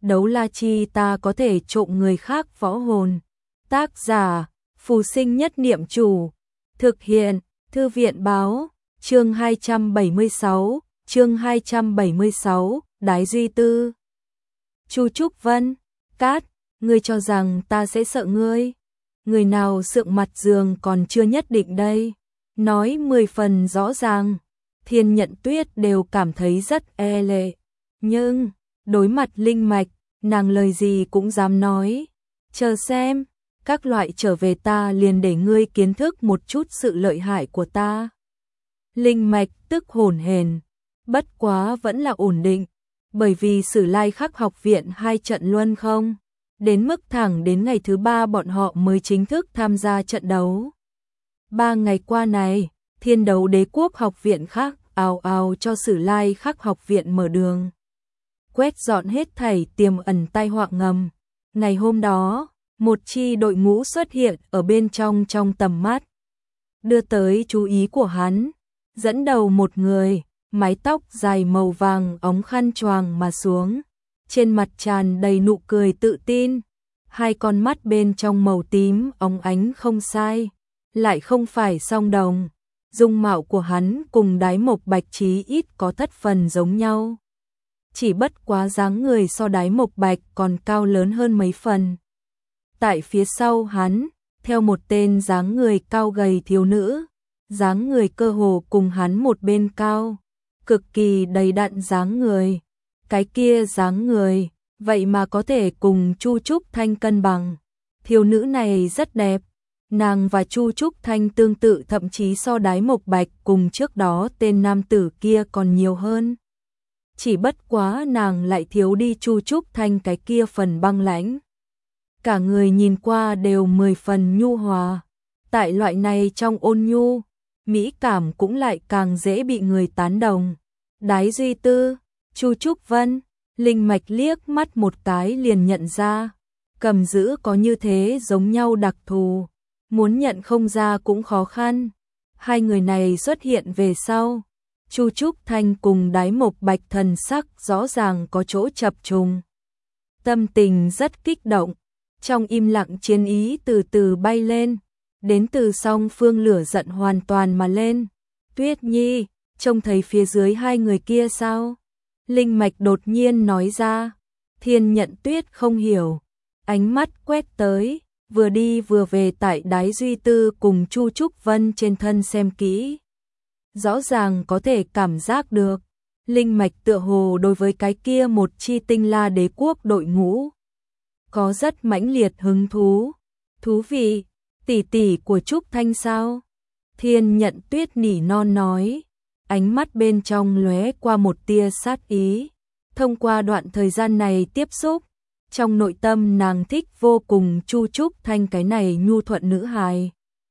đấu la chi ta có thể trộm người khác võ hồn. Tác giả, Phù Sinh Nhất Niệm Chủ. Thực hiện, Thư viện Báo. Chương 276, Đái Duy Tư. Chu Trúc Vân, Cát, ngươi cho rằng ta sẽ sợ ngươi? Người nào sượng mặt giường còn chưa nhất định đây. Nói 10 phần rõ ràng, Thiên Nhận Tuyết đều cảm thấy rất e lệ. Nhưng, đối mặt Linh Mạch, nàng lời gì cũng dám nói. Chờ xem, các loại trở về ta liền để ngươi kiến thức một chút sự lợi hại của ta. Linh Mạch tức hổn hển, bất quá vẫn là ổn định, bởi vì Sử Lai Khắc học viện 2 trận luân không, đến mức thẳng đến ngày thứ 3 bọn họ mới chính thức tham gia trận đấu. 3 ngày qua này, Thiên Đấu Đế Quốc học viện khác ào ào cho Sử Lai Khắc học viện mở đường, quét dọn hết thảy tiềm ẩn tai họa ngầm. Ngày hôm đó, một chi đội ngũ xuất hiện ở bên trong tầm mắt, đưa tới chú ý của hắn. Dẫn đầu một người, mái tóc dài màu vàng óng khăn choàng mà xuống, trên mặt tràn đầy nụ cười tự tin, hai con mắt bên trong màu tím óng ánh không sai, lại không phải song đồng. Dung mạo của hắn cùng Đái Mộc Bạch chí ít có thất phần giống nhau, chỉ bất quá dáng người so Đái Mộc Bạch còn cao lớn hơn mấy phần. Tại phía sau hắn, theo một tên dáng người cao gầy thiếu nữ, dáng người cơ hồ cùng hắn một bên cao, cực kỳ đầy đặn dáng người. Cái kia dáng người, vậy mà có thể cùng Chu Trúc Thanh cân bằng. Thiếu nữ này rất đẹp, nàng và Chu Trúc Thanh tương tự, thậm chí so Đái Mộc Bạch cùng trước đó tên nam tử kia còn nhiều hơn. Chỉ bất quá nàng lại thiếu đi Chu Trúc Thanh cái kia phần băng lãnh. Cả người nhìn qua đều 10 phần nhu hòa. Tại loại này trong ôn nhu, mỹ cảm cũng lại càng dễ bị người tán đồng. Đái Duy Tư, Chu Trúc Vân, Linh Mạch liếc mắt một cái liền nhận ra, cầm giữ có như thế giống nhau đặc thù, muốn nhận không ra cũng khó khăn. Hai người này xuất hiện về sau, Chu Trúc Thanh cùng Đái Mộc Bạch thần sắc rõ ràng có chỗ chập trùng, tâm tình rất kích động. Trong im lặng chiến ý từ từ bay lên, đến từ song phương lửa giận hoàn toàn mà lên. Tuyết Nhi, trông thấy phía dưới hai người kia sao? Linh Mạch đột nhiên nói ra. Thiên Nhận Tuyết không hiểu, ánh mắt quét tới, vừa đi vừa về tại Đái Duy Tư cùng Chu Trúc Vân trên thân xem kỹ. Rõ ràng có thể cảm giác được, Linh Mạch tựa hồ đối với cái kia một chi Tinh La Đế Quốc đội ngũ có rất mãnh liệt hứng thú. Thú vị, tỷ tỷ của Trúc Thanh sao? Thiên Nhận Tuyết nỉ non nói, ánh mắt bên trong lóe qua một tia sát ý. Thông qua đoạn thời gian này tiếp xúc, trong nội tâm nàng thích vô cùng Chu Trúc Thanh cái này nhu thuận nữ hài.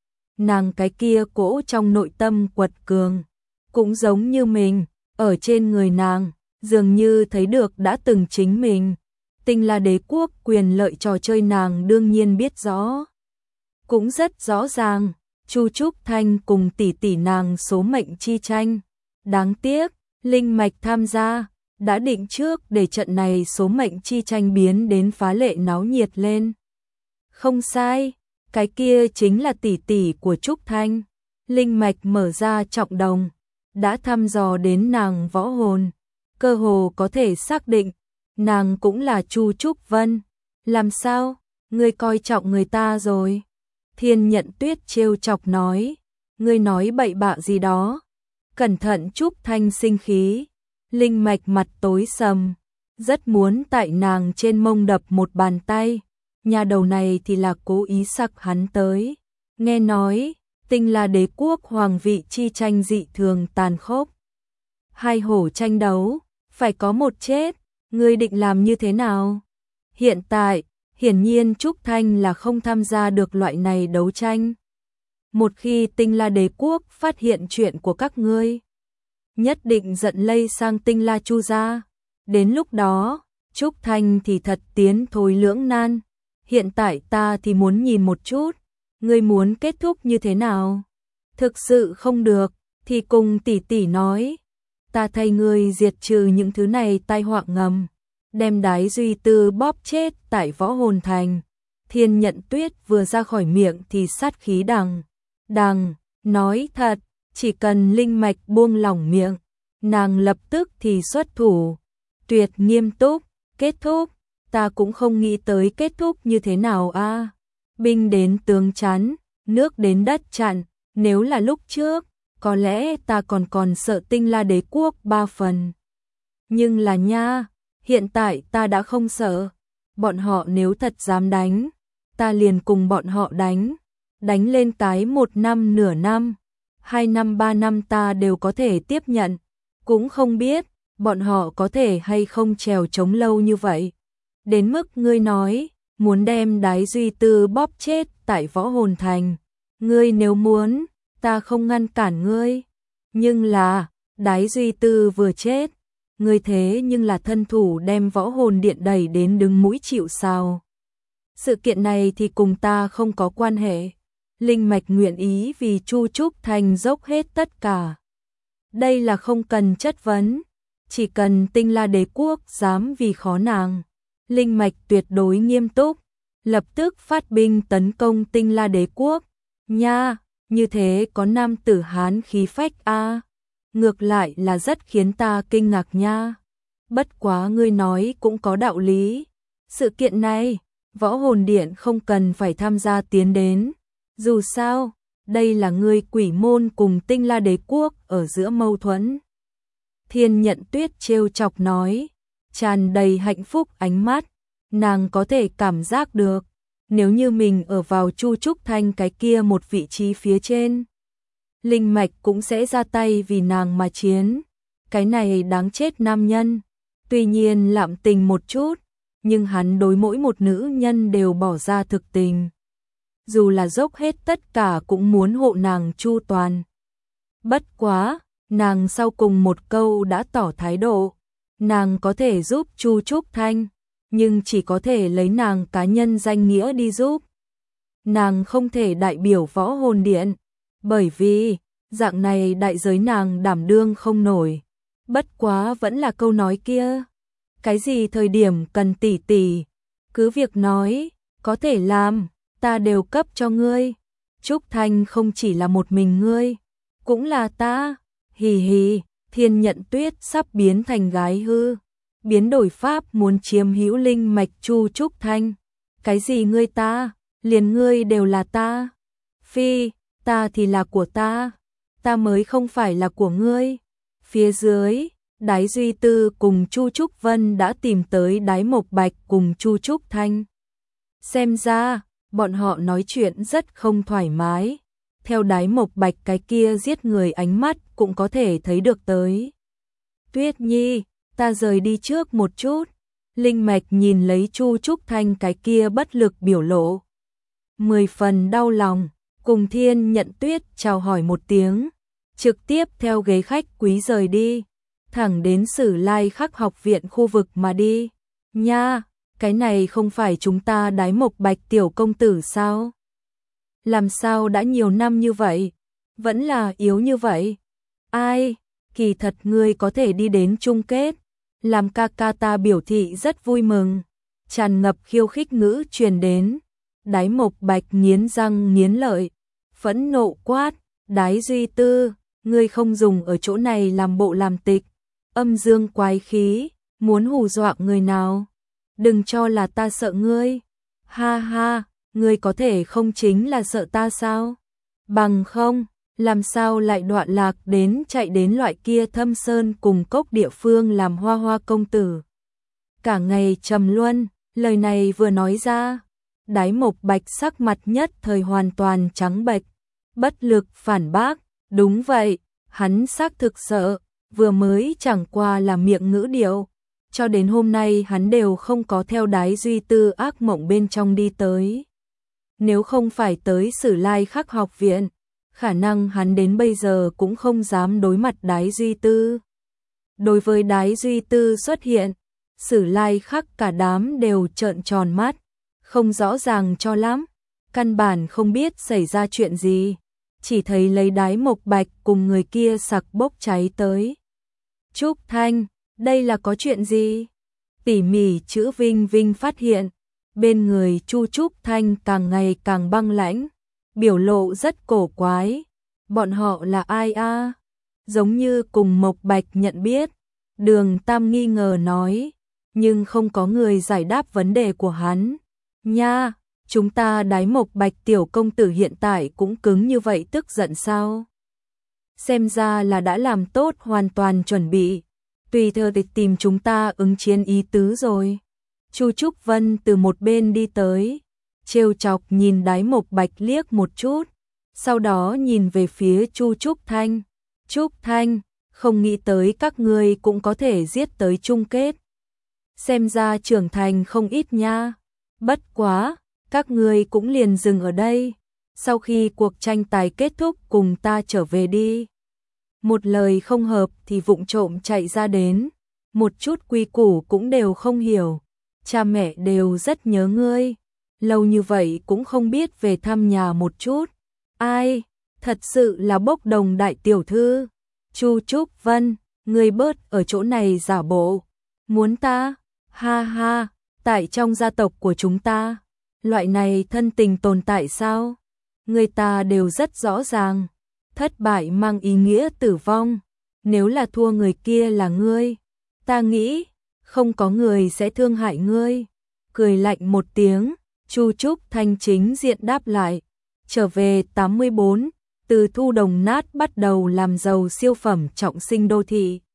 Nàng cái kia cỗ trong nội tâm quật cường, cũng giống như mình, ở trên người nàng, dường như thấy được đã từng chính mình. Tinh La Đế Quốc quyền lợi trò chơi nàng đương nhiên biết rõ. Cũng rất rõ ràng, Chu Trúc Thanh cùng tỷ tỷ nàng số mệnh chi tranh. Đáng tiếc, Linh Mạch tham gia, đã định trước để trận này số mệnh chi tranh biến đến phá lệ náo nhiệt lên. Không sai, cái kia chính là tỷ tỷ của Trúc Thanh. Linh Mạch mở ra trọng đồng, đã thăm dò đến nàng võ hồn, cơ hồ có thể xác định nàng cũng là Chu Trúc Vân. Làm sao, ngươi coi trọng người ta rồi? Thiên Nhận Tuyết trêu chọc nói, ngươi nói bậy bạ gì đó? Cẩn thận Trúc Thanh sinh khí. Linh Mạch mặt tối sầm, rất muốn tại nàng trên mông đập một bàn tay. Nhà đầu này thì là cố ý sặc hắn tới. Nghe nói, Tinh La Đế Quốc hoàng vị chi tranh dị thường tàn khốc. Hai hổ tranh đấu, phải có một chết. Ngươi định làm như thế nào? Hiện tại, hiển nhiên Trúc Thanh là không tham gia được loại này đấu tranh. Một khi Tinh La Đế Quốc phát hiện chuyện của các ngươi, nhất định giận lây sang Tinh La Chu gia. Đến lúc đó, Trúc Thanh thì thật tiến thối lưỡng nan. Hiện tại ta thì muốn nhìn một chút, ngươi muốn kết thúc như thế nào? Thực sự không được, thì cùng tỷ tỷ nói. Ta thay ngươi diệt trừ những thứ này tai họa ngầm. đem Đái Duy Tư bóp chết tại Võ Hồn Thành. Thiên Nhận Tuyết vừa ra khỏi miệng thì sát khí đằng, nói thật, chỉ cần Linh Mạch buông lỏng miệng, nàng lập tức thì xuất thủ. Tuyệt nghiêm túc, kết thúc, ta cũng không nghĩ tới kết thúc như thế nào a. Binh đến tướng chắn, nước đến đất chặn, nếu là lúc trước, có lẽ ta còn sợ Tinh La Đế quốc 3 phần. Nhưng là nha, hiện tại ta đã không sợ. Bọn họ nếu thật dám đánh, ta liền cùng bọn họ đánh lên cái 1 năm nửa năm, 2 năm 3 năm ta đều có thể tiếp nhận, cũng không biết bọn họ có thể hay không trèo chống lâu như vậy. Đến mức ngươi nói, muốn đem Đái Duy Tư bóp chết tại Võ Hồn Thành, ngươi nếu muốn, ta không ngăn cản ngươi. Nhưng là, Đái Duy Tư vừa chết, ngươi thế nhưng là thân thủ đem Võ Hồn Điện đẩy đến đứng mũi chịu sào. Sự kiện này thì cùng ta không có quan hệ. Linh Mạch nguyện ý vì Chu Trúc Thanh dốc hết tất cả. Đây là không cần chất vấn, chỉ cần Tinh La Đế quốc dám vì khó nàng. Linh Mạch tuyệt đối nghiêm túc, lập tức phát binh tấn công Tinh La Đế quốc. Nha, như thế có nam tử Hán khí phách a. Ngược lại là rất khiến ta kinh ngạc nha. Bất quá ngươi nói cũng có đạo lý. Sự kiện này, Võ Hồn Điện không cần phải tham gia tiến đến. Dù sao, đây là ngươi Quỷ Môn cùng Tinh La Đế quốc ở giữa mâu thuẫn. Thiên Nhận Tuyết trêu chọc nói, tràn đầy hạnh phúc ánh mắt, nàng có thể cảm giác được, nếu như mình ở vào Chu Trúc Thanh cái kia một vị trí phía trên, Linh Mạch cũng sẽ ra tay vì nàng mà chiến. Cái này đáng chết nam nhân, tuy nhiên lạm tình một chút, nhưng hắn đối mỗi một nữ nhân đều bỏ ra thực tình. Dù là dốc hết tất cả cũng muốn hộ nàng chu toàn. Bất quá, nàng sau cùng một câu đã tỏ thái độ, nàng có thể giúp Chu Trúc Thanh, nhưng chỉ có thể lấy nàng cá nhân danh nghĩa đi giúp. Nàng không thể đại biểu Võ Hồn Điện, bởi vì, dạng này đại giới nàng đảm đương không nổi. Bất quá vẫn là câu nói kia, cái gì thời điểm cần tỉ tỉ, cứ việc nói, có thể làm, ta đều cấp cho ngươi. Trúc Thanh không chỉ là một mình ngươi, cũng là ta. Hì hì, Thiên Nhận Tuyết sắp biến thành gái hư, biến đổi pháp muốn chiếm hữu Linh Mạch Chu Trúc Thanh. Cái gì ngươi ta, liền ngươi đều là ta. Phi, ta thì là của ta mới không phải là của ngươi. Phía dưới, Đái Duy Tư cùng Chu Trúc Vân đã tìm tới Đái Mộc Bạch cùng Chu Trúc Thanh. Xem ra, bọn họ nói chuyện rất không thoải mái. Theo Đái Mộc Bạch cái kia giết người ánh mắt cũng có thể thấy được tới. Tuyết Nhi, ta rời đi trước một chút. Linh Mạch nhìn lấy Chu Trúc Thanh cái kia bất lực biểu lộ, 10 phần đau lòng, cùng Thiên Nhận Tuyết chào hỏi một tiếng, trực tiếp theo ghế khách quý rời đi, thẳng đến Sử Lai Khắc học viện khu vực mà đi. Nha, cái này không phải chúng ta Đái Mộc Bạch tiểu công tử sao? Làm sao đã nhiều năm như vậy, vẫn là yếu như vậy? Ai, kỳ thật ngươi có thể đi đến chung kết, làm ca ca ta biểu thị rất vui mừng. Tràn ngập khiêu khích ngữ truyền đến. Đái Mộc Bạch nghiến răng nghiến lợi, phẫn nộ quát, Đái Duy Tư, ngươi không dùng ở chỗ này làm bộ làm tịch, âm dương quái khí, muốn hù dọa người nào? Đừng cho là ta sợ ngươi. Ha ha, ngươi có thể không chính là sợ ta sao? Bằng không, làm sao lại đoạn lạc đến chạy đến loại kia thâm sơn cùng cốc địa phương làm hoa hoa công tử? Cả ngày trầm luân, lời này vừa nói ra, Đái Mộc Bạch sắc mặt nhất thời hoàn toàn trắng bệch, bất lực phản bác, đúng vậy, hắn xác thực sợ, vừa mới chẳng qua là miệng ngữ điệu, cho đến hôm nay hắn đều không có theo Đái Duy Tư ác mộng bên trong đi tới. Nếu không phải tới Sử Lai Khắc học viện, khả năng hắn đến bây giờ cũng không dám đối mặt Đái Duy Tư. Đối với Đái Duy Tư xuất hiện, Sử Lai Khắc cả đám đều trợn tròn mắt, không rõ ràng cho lắm, căn bản không biết xảy ra chuyện gì, chỉ thấy lấy Đái Mộc Bạch cùng người kia sặc bốc cháy tới. Trúc Thanh, đây là có chuyện gì? Tỉ mỉ chữ Vinh Vinh phát hiện, bên người Chu Trúc Thanh càng ngày càng băng lãnh, biểu lộ rất cổ quái. Bọn họ là ai a? Giống như cùng Mộc Bạch nhận biết. Đường Tam nghi ngờ nói, nhưng không có người giải đáp vấn đề của hắn. Nha, chúng ta Đái Mộc Bạch tiểu công tử hiện tại cũng cứng như vậy, tức giận sao? Xem ra là đã làm tốt hoàn toàn chuẩn bị, tùy thời để tìm chúng ta ứng chiến ý tứ rồi. Chu Trúc Vân từ một bên đi tới, trêu chọc nhìn Đái Mộc Bạch liếc một chút, sau đó nhìn về phía Chu Trúc Thanh. Trúc Thanh, không nghĩ tới các ngươi cũng có thể giết tới chung kết. Xem ra trưởng thành không ít nha. Bất quá, các ngươi cũng liền dừng ở đây. Sau khi cuộc tranh tài kết thúc cùng ta trở về đi. Một lời không hợp thì vụng trộm chạy ra đến. Một chút quy củ cũng đều không hiểu. Cha mẹ đều rất nhớ ngươi. Lâu như vậy cũng không biết về thăm nhà một chút. Ai, thật sự là bốc đồng đại tiểu thư. Chu Trúc Vân, ngươi bớt ở chỗ này giả bộ. Muốn ta? Ha ha, tại trong gia tộc của chúng ta, loại này thân tình tồn tại sao? Người ta đều rất rõ ràng, thất bại mang ý nghĩa tử vong. Nếu là thua người kia là ngươi, ta nghĩ không có người sẽ thương hại ngươi. Cười lạnh một tiếng, Chu Trúc Thanh chính diện đáp lại. Trở về 84, từ thu đồng nát bắt đầu làm giàu siêu phẩm trọng sinh đô thị.